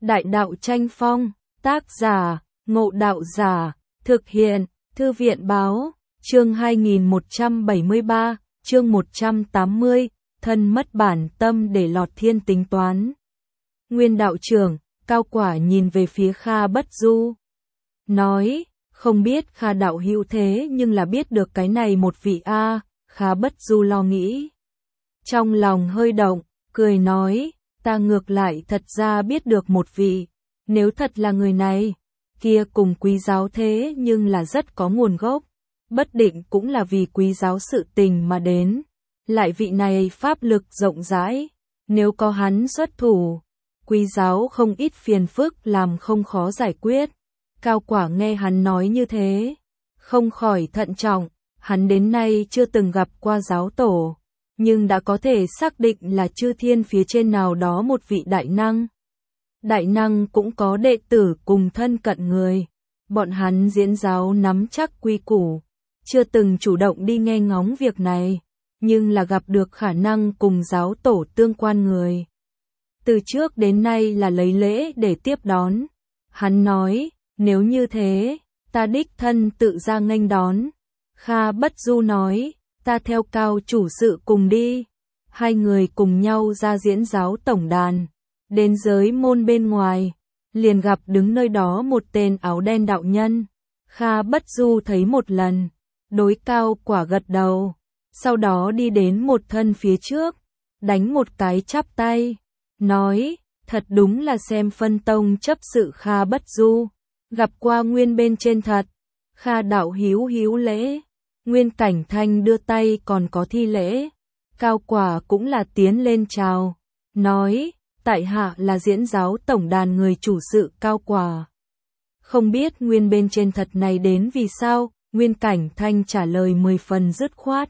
Đại đạo tranh phong, tác giả, Ngộ Đạo Giả, thực hiện, Thư viện báo, chương 2173, chương 180, thân mất bản tâm để lọt thiên tính toán. Nguyên đạo trưởng, Cao Quả nhìn về phía Kha Bất Du. Nói, không biết Kha đạo hữu thế nhưng là biết được cái này một vị a. Kha Bất Du lo nghĩ. Trong lòng hơi động, cười nói, ta ngược lại thật ra biết được một vị, nếu thật là người này, kia cùng quý giáo thế nhưng là rất có nguồn gốc, bất định cũng là vì quý giáo sự tình mà đến, lại vị này pháp lực rộng rãi, nếu có hắn xuất thủ, quý giáo không ít phiền phức làm không khó giải quyết. Cao Quả nghe hắn nói như thế, không khỏi thận trọng, hắn đến nay chưa từng gặp qua giáo tổ, nhưng đã có thể xác định là chư thiên phía trên nào đó một vị đại năng. Đại năng cũng có đệ tử cùng thân cận người, bọn hắn diễn giáo nắm chắc quy củ, chưa từng chủ động đi nghe ngóng việc này, nhưng là gặp được khả năng cùng giáo tổ tương quan người. Từ trước đến nay là lấy lễ để tiếp đón. Hắn nói, nếu như thế, ta đích thân tự ra nghênh đón. Kha Bất Du nói, ta theo Cao chủ sự cùng đi. Hai người cùng nhau ra diễn giáo tổng đàn. Đến giới môn bên ngoài, liền gặp đứng nơi đó một tên áo đen đạo nhân. Kha Bất Du thấy một lần, đối Cao Quả gật đầu, sau đó đi đến một thân phía trước, đánh một cái chắp tay, nói, thật đúng là xem phân tông chấp sự Kha Bất Du, gặp qua Nguyên bên trên thật. Kha đạo hữu lễ. Nguyên Cảnh Thanh đưa tay còn có thi lễ. Cao Quả cũng là tiến lên chào, nói, tại hạ là diễn giáo tổng đàn người chủ sự Cao Quả. Không biết Nguyên bên trên thật này đến vì sao. Nguyên Cảnh Thanh trả lời 10 phần dứt khoát,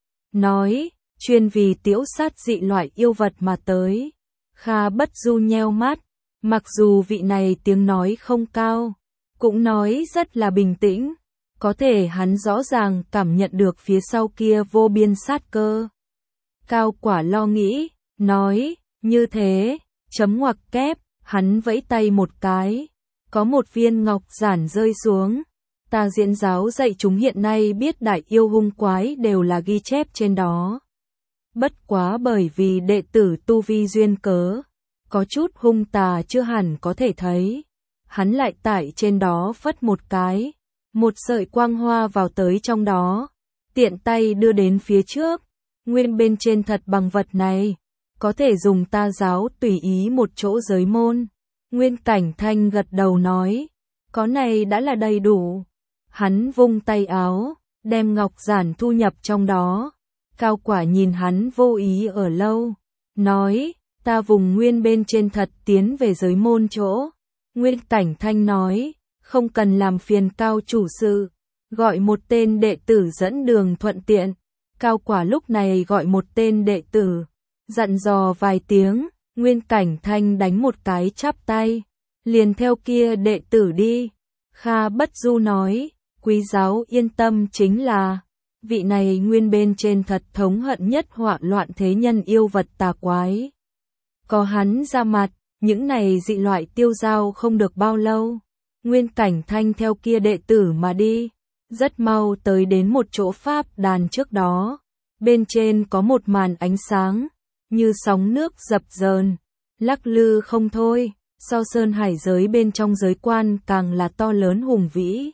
nói, chuyên vì tiễu sát dị loại yêu vật mà tới. Kha Bất Du nheo mắt, mặc dù vị này tiếng nói không cao, cũng nói rất là bình tĩnh, có thể hắn rõ ràng cảm nhận được phía sau kia vô biên sát cơ. Cao Quả lo nghĩ, nói, như thế, chấm ngoặc kép, hắn vẫy tay một cái, có một viên ngọc giản rơi xuống. Ta diễn giáo dạy chúng hiện nay biết đại yêu hung quái đều là ghi chép trên đó. Bất quá bởi vì đệ tử tu vi duyên cớ, có chút hung tà chưa hẳn có thể thấy. Hắn lại tại trên đó phất một cái, một sợi quang hoa vào tới trong đó, tiện tay đưa đến phía trước. Nguyên bên trên thật bằng vật này, có thể dùng ta giáo tùy ý một chỗ giới môn. Nguyên Cảnh Thanh gật đầu nói, có này đã là đầy đủ. Hắn vung tay áo, đem ngọc giản thu nhập trong đó. Cao Quả nhìn hắn vô ý ở lâu, nói, ta vùng Nguyên bên trên thật tiến về giới môn chỗ. Nguyên Cảnh Thanh nói, không cần làm phiền Cao chủ sự, gọi một tên đệ tử dẫn đường thuận tiện. Cao Quả lúc này gọi một tên đệ tử, dặn dò vài tiếng, Nguyên Cảnh Thanh đánh một cái chắp tay, liền theo kia đệ tử đi. Kha Bất Du nói, quý giáo yên tâm, chính là vị này Nguyên bên trên thật thống hận nhất họa loạn thế nhân yêu vật tà quái. Có hắn ra mặt, những này dị loại tiêu dao không được bao lâu. Nguyên Cảnh Thanh theo kia đệ tử mà đi, rất mau tới đến một chỗ pháp đàn trước đó. Bên trên có một màn ánh sáng, như sóng nước dập dờn, lắc lư không thôi, so sơn hải giới bên trong giới quan càng là to lớn hùng vĩ.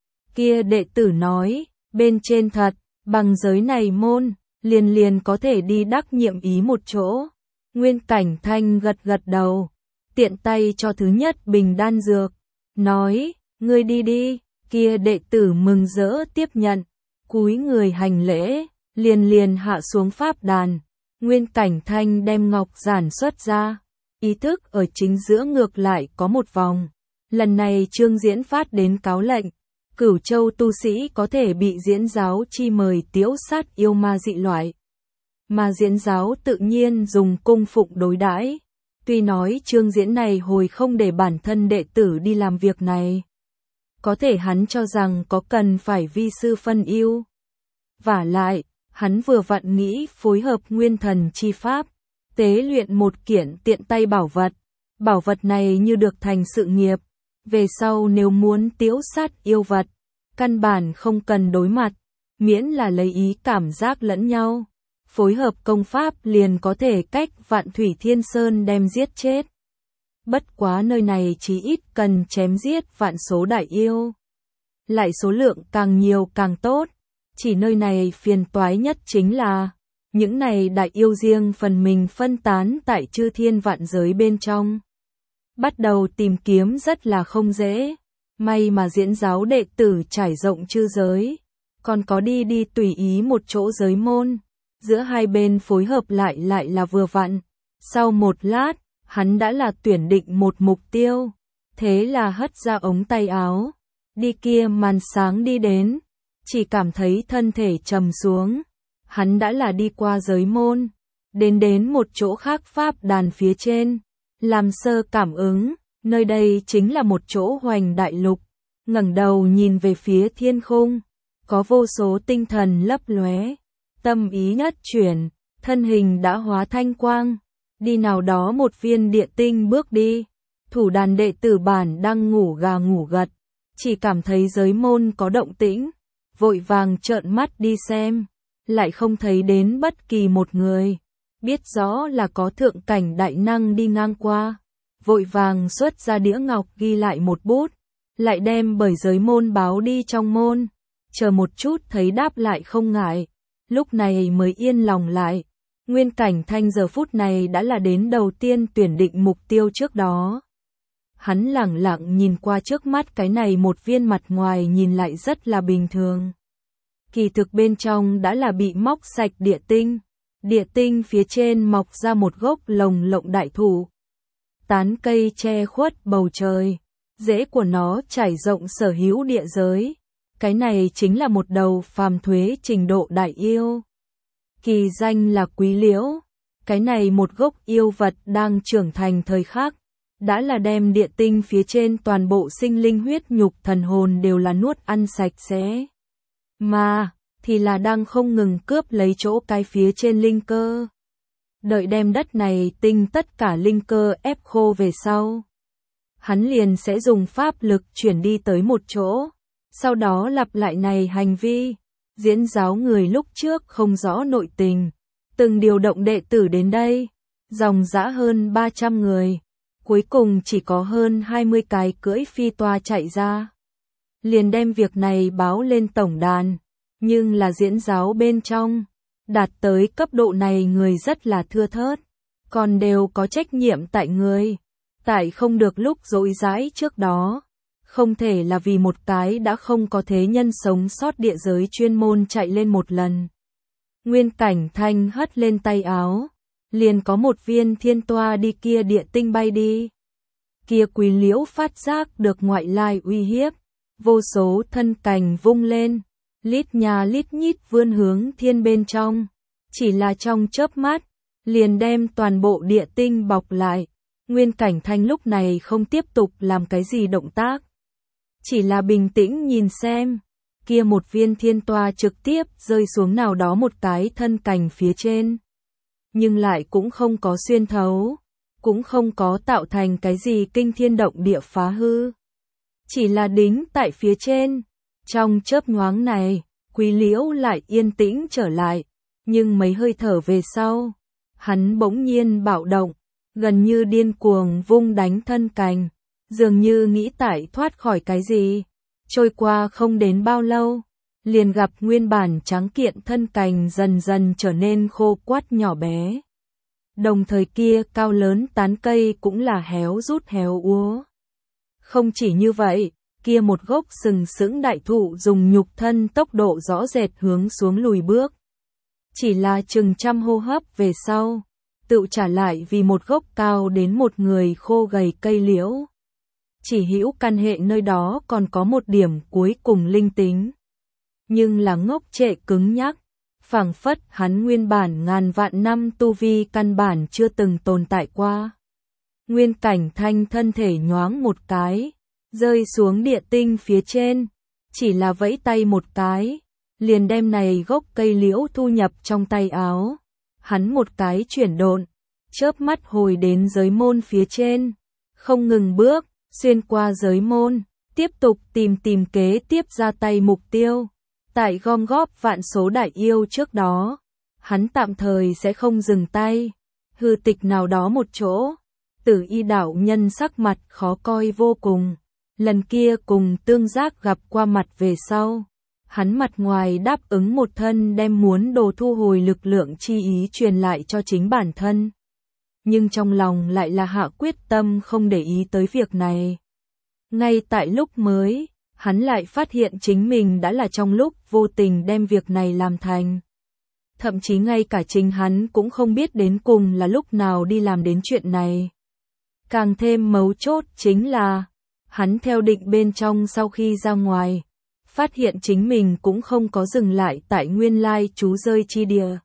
Kia đệ tử nói, bên trên thật, bằng giới này môn, liền có thể đi đắc nhiệm ý một chỗ. Nguyên Cảnh Thanh gật đầu, tiện tay cho thứ nhất bình đan dược, nói, ngươi đi đi. Kia đệ tử mừng rỡ tiếp nhận, cúi người hành lễ, liền hạ xuống pháp đàn. Nguyên Cảnh Thanh đem ngọc giản xuất ra, ý thức ở chính giữa ngược lại có một vòng. Lần này Trương Diễn phát đến cáo lệnh, Cửu Châu tu sĩ có thể bị diễn giáo chi mời tiễu sát yêu ma dị loại. Mà diễn giáo tự nhiên dùng cung phụng đối đãi. Tuy nói Trương Diễn này hồi không để bản thân đệ tử đi làm việc này, có thể hắn cho rằng có cần phải vi sư phân ưu. Vả lại, hắn vừa vặn nghĩ phối hợp nguyên thần chi pháp, tế luyện một kiện tiện tay bảo vật, Bảo vật này như được thành sự nghiệp, về sau nếu muốn tiễu sát yêu vật, căn bản không cần đối mặt, miễn là lấy ý cảm giác lẫn nhau, phối hợp công pháp liền có thể cách Vạn Thủy Thiên Sơn đem giết chết. Bất quá nơi này chí ít cần chém giết vạn số đại yêu. Lại số lượng càng nhiều càng tốt, chỉ nơi này phiền toái nhất chính là những này đại yêu riêng phần mình phân tán tại chư thiên vạn giới bên trong. Bắt đầu tìm kiếm rất là không dễ, may mà diễn giáo đệ tử trải rộng chư giới, còn có đi tùy ý một chỗ giới môn, giữa hai bên phối hợp lại là vừa vặn. Sau một lát, hắn đã là tuyển định một mục tiêu, thế là hất ra ống tay áo, đi kia màn sáng đi đến, chỉ cảm thấy thân thể trầm xuống, hắn đã là đi qua giới môn, đến một chỗ khác pháp đàn phía trên, làm sơ cảm ứng, nơi đây chính là một chỗ hoành đại lục, ngẩng đầu nhìn về phía thiên khung, có vô số tinh thần lấp lóe, tâm ý nhất chuyển, thân hình đã hóa thanh quang, đi nào đó một viên địa tinh bước đi, thủ đàn đệ tử bản đang ngủ gà ngủ gật, chỉ cảm thấy giới môn có động tĩnh, vội vàng trợn mắt đi xem, lại không thấy đến bất kỳ một người, biết rõ là có thượng cảnh đại năng đi ngang qua, vội vàng xuất ra đĩa ngọc ghi lại một bút, lại đem bởi giới môn báo đi trong môn, chờ một chút thấy đáp lại không ngại, lúc này mới yên lòng lại. Nguyên Cảnh Thanh giờ phút này đã là đến đầu tiên tuyển định mục tiêu trước đó. Hắn lẳng lặng nhìn qua trước mắt cái này một viên mặt ngoài nhìn lại rất là bình thường. Kỳ thực bên trong đã là bị móc sạch địa tinh phía trên mọc ra một gốc lồng lộng đại thụ. Tán cây che khuất bầu trời, rễ của nó trải rộng sở hữu địa giới. Cái này chính là một đầu phàm thuế trình độ đại yêu. Kỳ danh là Quý Liễu, cái này một gốc yêu vật đang trưởng thành thời khắc, đã là đem địa tinh phía trên toàn bộ sinh linh huyết nhục thần hồn đều là nuốt ăn sạch sẽ. Mà, thì là đang không ngừng cướp lấy chỗ cái phía trên linh cơ. Đợi đem đất này tinh tất cả linh cơ ép khô về sau. Hắn liền sẽ dùng pháp lực chuyển đi tới một chỗ, sau đó lặp lại này hành vi. Diễn giáo người lúc trước không rõ nội tình, từng điều động đệ tử đến đây, dòng dã hơn 300 người, cuối cùng chỉ có hơn 20 cái cưỡi phi toa chạy ra. Liền đem việc này báo lên tổng đàn, nhưng là diễn giáo bên trong, đạt tới cấp độ này người rất là thưa thớt, còn đều có trách nhiệm tại người, tại không được lúc dối dãi trước đó. Không thể là vì một cái đã không có thế nhân sống sót địa giới chuyên môn chạy lên một lần. Nguyên Cảnh Thanh hất lên tay áo, liền có một viên thiên toa đi kia địa tinh bay đi. Kia Quý Liễu phát giác được ngoại lai uy hiếp, vô số thân cành vung lên, lít nhà lít nhít vươn hướng thiên bên trong, chỉ là trong chớp mắt, liền đem toàn bộ địa tinh bọc lại. Nguyên Cảnh Thanh lúc này không tiếp tục làm cái gì động tác, chỉ là bình tĩnh nhìn xem, kia một viên thiên toa trực tiếp rơi xuống nào đó một cái thân cành phía trên. Nhưng lại cũng không có xuyên thấu, cũng không có tạo thành cái gì kinh thiên động địa phá hư. Chỉ là đính tại phía trên. Trong chớp nhoáng này, Quý Liễu lại yên tĩnh trở lại, nhưng mấy hơi thở về sau, hắn bỗng nhiên bạo động, gần như điên cuồng vung đánh thân cành. Dường như nghĩ tại thoát khỏi cái gì, trôi qua không đến bao lâu, liền gặp nguyên bản trắng kiện thân cành dần dần trở nên khô quắt nhỏ bé. Đồng thời kia cao lớn tán cây cũng là héo rút héo úa. Không chỉ như vậy, kia một gốc sừng sững đại thụ dùng nhục thân tốc độ rõ rệt hướng xuống lùi bước. Chỉ là chừng trăm hô hấp về sau, tự trả lại vì một gốc cao đến một người khô gầy cây liễu. Chỉ hữu căn hệ nơi đó còn có một điểm cuối cùng linh tính. Nhưng là ngốc trệ cứng nhắc, phảng phất hắn nguyên bản ngàn vạn năm tu vi căn bản chưa từng tồn tại qua. Nguyên Cảnh Thanh thân thể nhoáng một cái, rơi xuống địa tinh phía trên, chỉ là vẫy tay một cái, liền đem này gốc cây liễu thu nhập trong tay áo. Hắn một cái chuyển độn, chớp mắt hồi đến giới môn phía trên, không ngừng bước, xuyên qua giới môn, tiếp tục tìm kế tiếp ra tay mục tiêu. Tại gom góp vạn số đại yêu trước đó, hắn tạm thời sẽ không dừng tay. Hư tịch nào đó một chỗ, Tử Y đạo nhân sắc mặt khó coi vô cùng. Lần kia cùng Tương Giác gặp qua mặt về sau, hắn mặt ngoài đáp ứng một thân đem muốn đồ thu hồi lực lượng chi ý truyền lại cho chính bản thân. Nhưng trong lòng lại là hạ quyết tâm không để ý tới việc này. Ngay tại lúc mới, hắn lại phát hiện chính mình đã là trong lúc vô tình đem việc này làm thành. Thậm chí ngay cả chính hắn cũng không biết đến cùng là lúc nào đi làm đến chuyện này. Càng thêm mấu chốt chính là, hắn theo định bên trong sau khi ra ngoài, phát hiện chính mình cũng không có dừng lại tại nguyên lai trú rơi chi địa,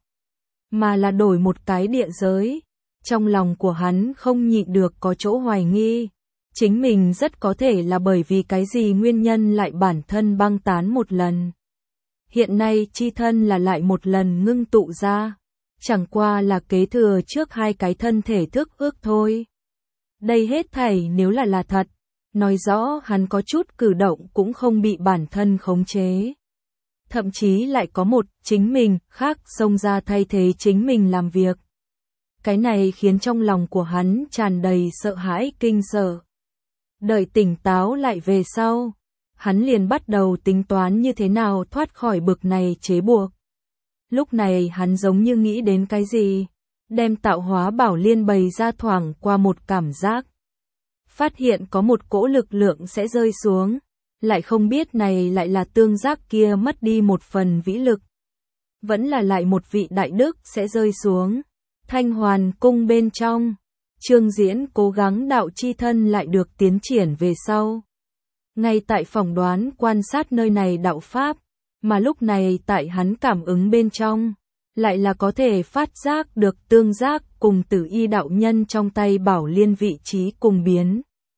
mà là đổi một cái địa giới. Trong lòng của hắn không nhịn được có chỗ hoài nghi, chính mình rất có thể là bởi vì cái gì nguyên nhân lại bản thân băng tán một lần. Hiện nay chi thân là lại một lần ngưng tụ ra, chẳng qua là kế thừa trước hai cái thân thể thức ước thôi. Đây hết thảy nếu là thật, nói rõ hắn có chút cử động cũng không bị bản thân khống chế. Thậm chí lại có một chính mình khác xông ra thay thế chính mình làm việc. Cái này khiến trong lòng của hắn tràn đầy sợ hãi kinh sợ. Đợi tỉnh táo lại về sau, hắn liền bắt đầu tính toán như thế nào thoát khỏi bực này chế buộc. Lúc này hắn giống như nghĩ đến cái gì, đem tạo hóa bảo liên bày ra thoảng qua một cảm giác. Phát hiện có một cỗ lực lượng sẽ rơi xuống, lại không biết này lại là Tương Giác kia mất đi một phần vĩ lực. Vẫn là lại một vị đại đức sẽ rơi xuống. Thanh Hoàn cung bên trong, Trương Diễn cố gắng đạo chi thân lại được tiến triển về sau. Ngay tại phỏng đoán quan sát nơi này đạo pháp, mà lúc này tại hắn cảm ứng bên trong, lại là có thể phát giác được Tương Giác cùng Tử Y đạo nhân trong tay bảo liên vị trí cùng biến.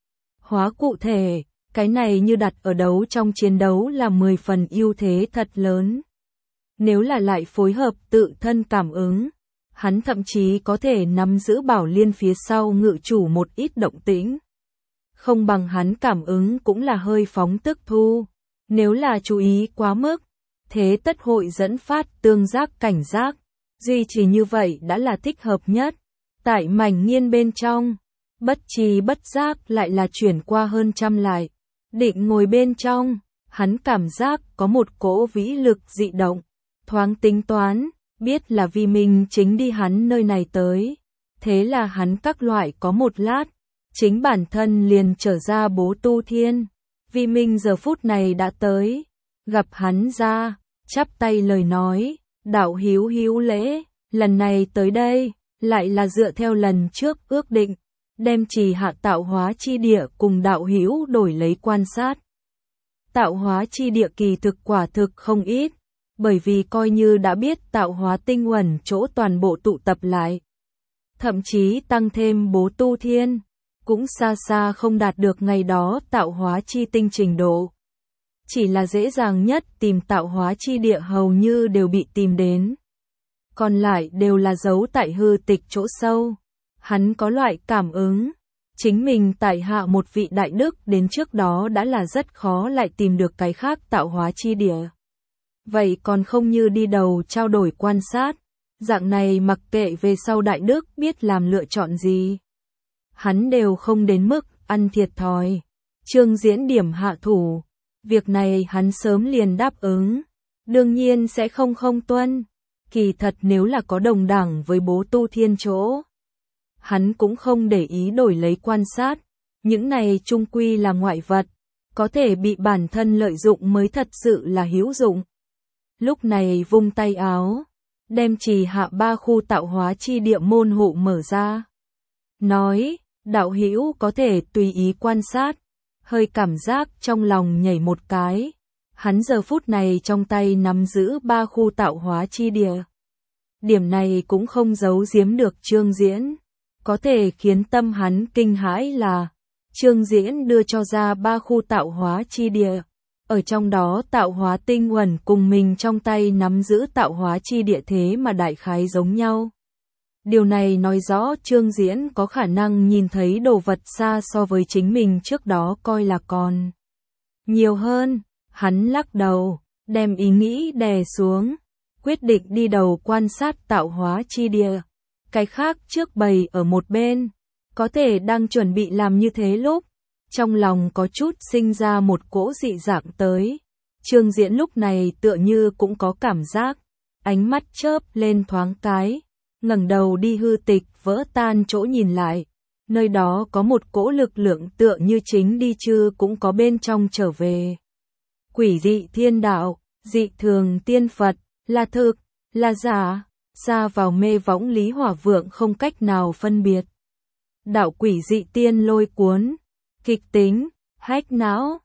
Hóa cụ thể, cái này như đặt ở đấu trong chiến đấu là 10 phần ưu thế thật lớn. Nếu là lại phối hợp tự thân cảm ứng, hắn thậm chí có thể nắm giữ bảo liên phía sau ngự chủ một ít động tĩnh. Không bằng hắn cảm ứng cũng là hơi phóng tức thu. Nếu là chú ý quá mức, thế tất hội dẫn phát Tương Giác cảnh giác. Duy trì như vậy đã là thích hợp nhất. Tại mảnh nghiên bên trong, bất tri bất giác lại là chuyển qua hơn trăm lại. Định ngồi bên trong, hắn cảm giác có một cỗ vĩ lực dị động. Thoáng tính toán, biết là vì mình chính đi hắn nơi này tới. Thế là hắn các loại có một lát, chính bản thân liền trở ra bố tu thiên. Vì mình giờ phút này đã tới, gặp hắn ra, chắp tay lời nói, đạo hữu hữu lễ, lần này tới đây, lại là dựa theo lần trước ước định, đem trì hạ tạo hóa chi địa cùng đạo hữu đổi lấy quan sát. Tạo hóa chi địa kỳ thực quả thực không ít, bởi vì coi như đã biết tạo hóa tinh uẩn chỗ toàn bộ tụ tập lại. Thậm chí tăng thêm bố tu thiên, cũng xa xa không đạt được ngày đó tạo hóa chi tinh trình độ. Chỉ là dễ dàng nhất tìm tạo hóa chi địa hầu như đều bị tìm đến. Còn lại đều là giấu tại hư tịch chỗ sâu. Hắn có loại cảm ứng, chính mình tại hạ một vị đại đức đến trước đó đã là rất khó lại tìm được cái khác tạo hóa chi địa. Vậy còn không như đi đầu trao đổi quan sát, dạng này mặc kệ về sau đại đức biết làm lựa chọn gì. Hắn đều không đến mức ăn thiệt thòi. Trương Diễn điểm hạ thủ, việc này hắn sớm liền đáp ứng, đương nhiên sẽ không tuân. Kỳ thật nếu là có đồng đẳng với bố tu thiên chỗ, hắn cũng không để ý đổi lấy quan sát, những này chung quy là ngoại vật, có thể bị bản thân lợi dụng mới thật sự là hữu dụng. Lúc này vung tay áo, đem trì hạ 3 khu tạo hóa chi địa môn hộ mở ra. Nói, đạo hữu có thể tùy ý quan sát, hơi cảm giác trong lòng nhảy một cái. Hắn giờ phút này trong tay nắm giữ 3 khu tạo hóa chi địa. Điểm này cũng không giấu giếm được Trương Diễn. Có thể khiến tâm hắn kinh hãi là Trương Diễn đưa cho ra 3 khu tạo hóa chi địa. Ở trong đó tạo hóa tinh uẩn cùng mình trong tay nắm giữ tạo hóa chi địa thế mà đại khái giống nhau. Điều này nói rõ Trương Diễn có khả năng nhìn thấy đồ vật xa so với chính mình trước đó coi là còn nhiều hơn. Hắn lắc đầu, đem ý nghĩ đè xuống, quyết định đi đầu quan sát tạo hóa chi địa. Cái khác trước bày ở một bên, có thể đang chuẩn bị làm như thế lúc, trong lòng có chút sinh ra một cỗ dị dạng tới. Trương Diễn lúc này tựa như cũng có cảm giác, ánh mắt chớp lên thoáng cái, ngẩng đầu đi hư tịch vỡ tan chỗ nhìn lại. Nơi đó có một cỗ lực lượng tựa như chính đi chư cũng có bên trong trở về. Quỷ dị thiên đạo, dị thường tiên Phật, là thực, là giả, xa vào mê võng Lý Hỏa Vượng không cách nào phân biệt. Đạo quỷ dị tiên lôi cuốn, kịch tính, hách não,